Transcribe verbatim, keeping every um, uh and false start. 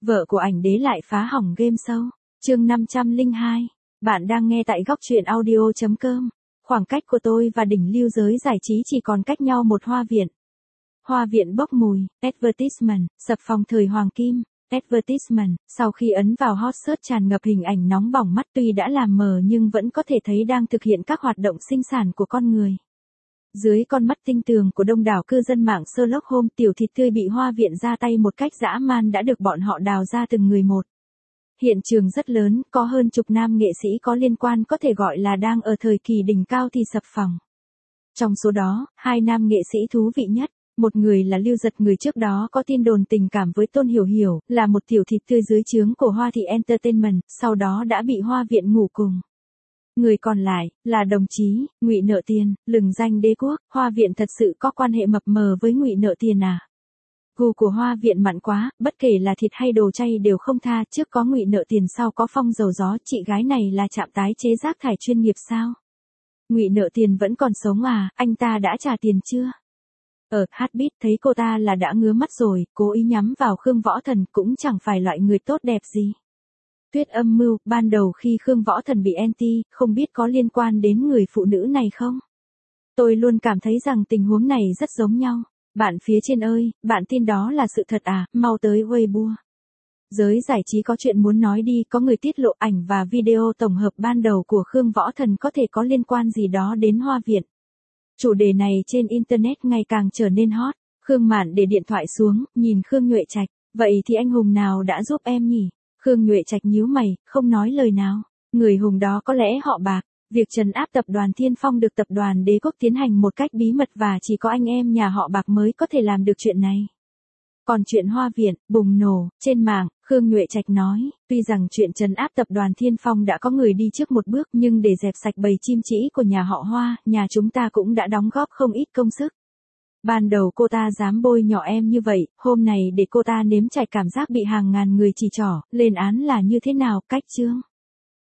Vợ của ảnh đế lại phá hỏng game show. Chương năm trăm lẻ hai. Bạn đang nghe tại góc truyện audio chấm com. Khoảng cách của tôi và đỉnh lưu giới giải trí chỉ còn cách nhau một hoa viện. Hoa viện bốc mùi, advertisement, sập phòng thời hoàng kim, advertisement, sau khi ấn vào hot search tràn ngập hình ảnh nóng bỏng mắt tuy đã làm mờ nhưng vẫn có thể thấy đang thực hiện các hoạt động sinh sản của con người. Dưới con mắt tinh tường của đông đảo cư dân mạng Sherlock Holmes, tiểu thịt tươi bị hoa viện ra tay một cách dã man đã được bọn họ đào ra từng người một. Hiện trường rất lớn, có hơn chục nam nghệ sĩ có liên quan có thể gọi là đang ở thời kỳ đỉnh cao thì sập phòng. Trong số đó, hai nam nghệ sĩ thú vị nhất, một người là Lưu Giật, người trước đó có tin đồn tình cảm với Tôn Hiểu Hiểu, là một tiểu thịt tươi dưới trướng của Hoa Thị Entertainment, sau đó đã bị hoa viện ngủ cùng. Người còn lại, là đồng chí, Ngụy Nợ Tiền, lừng danh đế quốc. Hoa viện thật sự có quan hệ mập mờ với Ngụy Nợ Tiền à? Gu của hoa viện mặn quá, bất kể là thịt hay đồ chay đều không tha, trước có Ngụy Nợ Tiền sau có Phong Dầu Gió, chị gái này là trạm tái chế rác thải chuyên nghiệp sao? Ngụy Nợ Tiền vẫn còn sống à, anh ta đã trả tiền chưa? Ở Heartbeat thấy cô ta là đã ngứa mắt rồi, cố ý nhắm vào Khương Võ Thần, cũng chẳng phải loại người tốt đẹp gì. Tuyết âm mưu, ban đầu khi Khương Võ Thần bị anti, không biết có liên quan đến người phụ nữ này không? Tôi luôn cảm thấy rằng tình huống này rất giống nhau. Bạn phía trên ơi, bạn tin đó là sự thật à, mau tới Weibo. Giới giải trí có chuyện muốn nói đi, có người tiết lộ ảnh và video tổng hợp ban đầu của Khương Võ Thần có thể có liên quan gì đó đến hoa viện. Chủ đề này trên Internet ngày càng trở nên hot. Khương Mạn để điện thoại xuống, nhìn Khương Nhuệ Trạch, vậy thì anh hùng nào đã giúp em nhỉ? Khương Nhuệ Trạch nhíu mày, không nói lời nào. Người hùng đó có lẽ họ Bạc. Việc trấn áp tập đoàn Thiên Phong được tập đoàn Đế Quốc tiến hành một cách bí mật và chỉ có anh em nhà họ Bạc mới có thể làm được chuyện này. Còn chuyện hoa viện, bùng nổ, trên mạng, Khương Nhuệ Trạch nói, tuy rằng chuyện trấn áp tập đoàn Thiên Phong đã có người đi trước một bước nhưng để dẹp sạch bầy chim chỉ của nhà họ Hoa, nhà chúng ta cũng đã đóng góp không ít công sức. Ban đầu cô ta dám bôi nhọ em như vậy, hôm nay để cô ta nếm trải cảm giác bị hàng ngàn người chỉ trỏ, lên án là như thế nào, cách chương.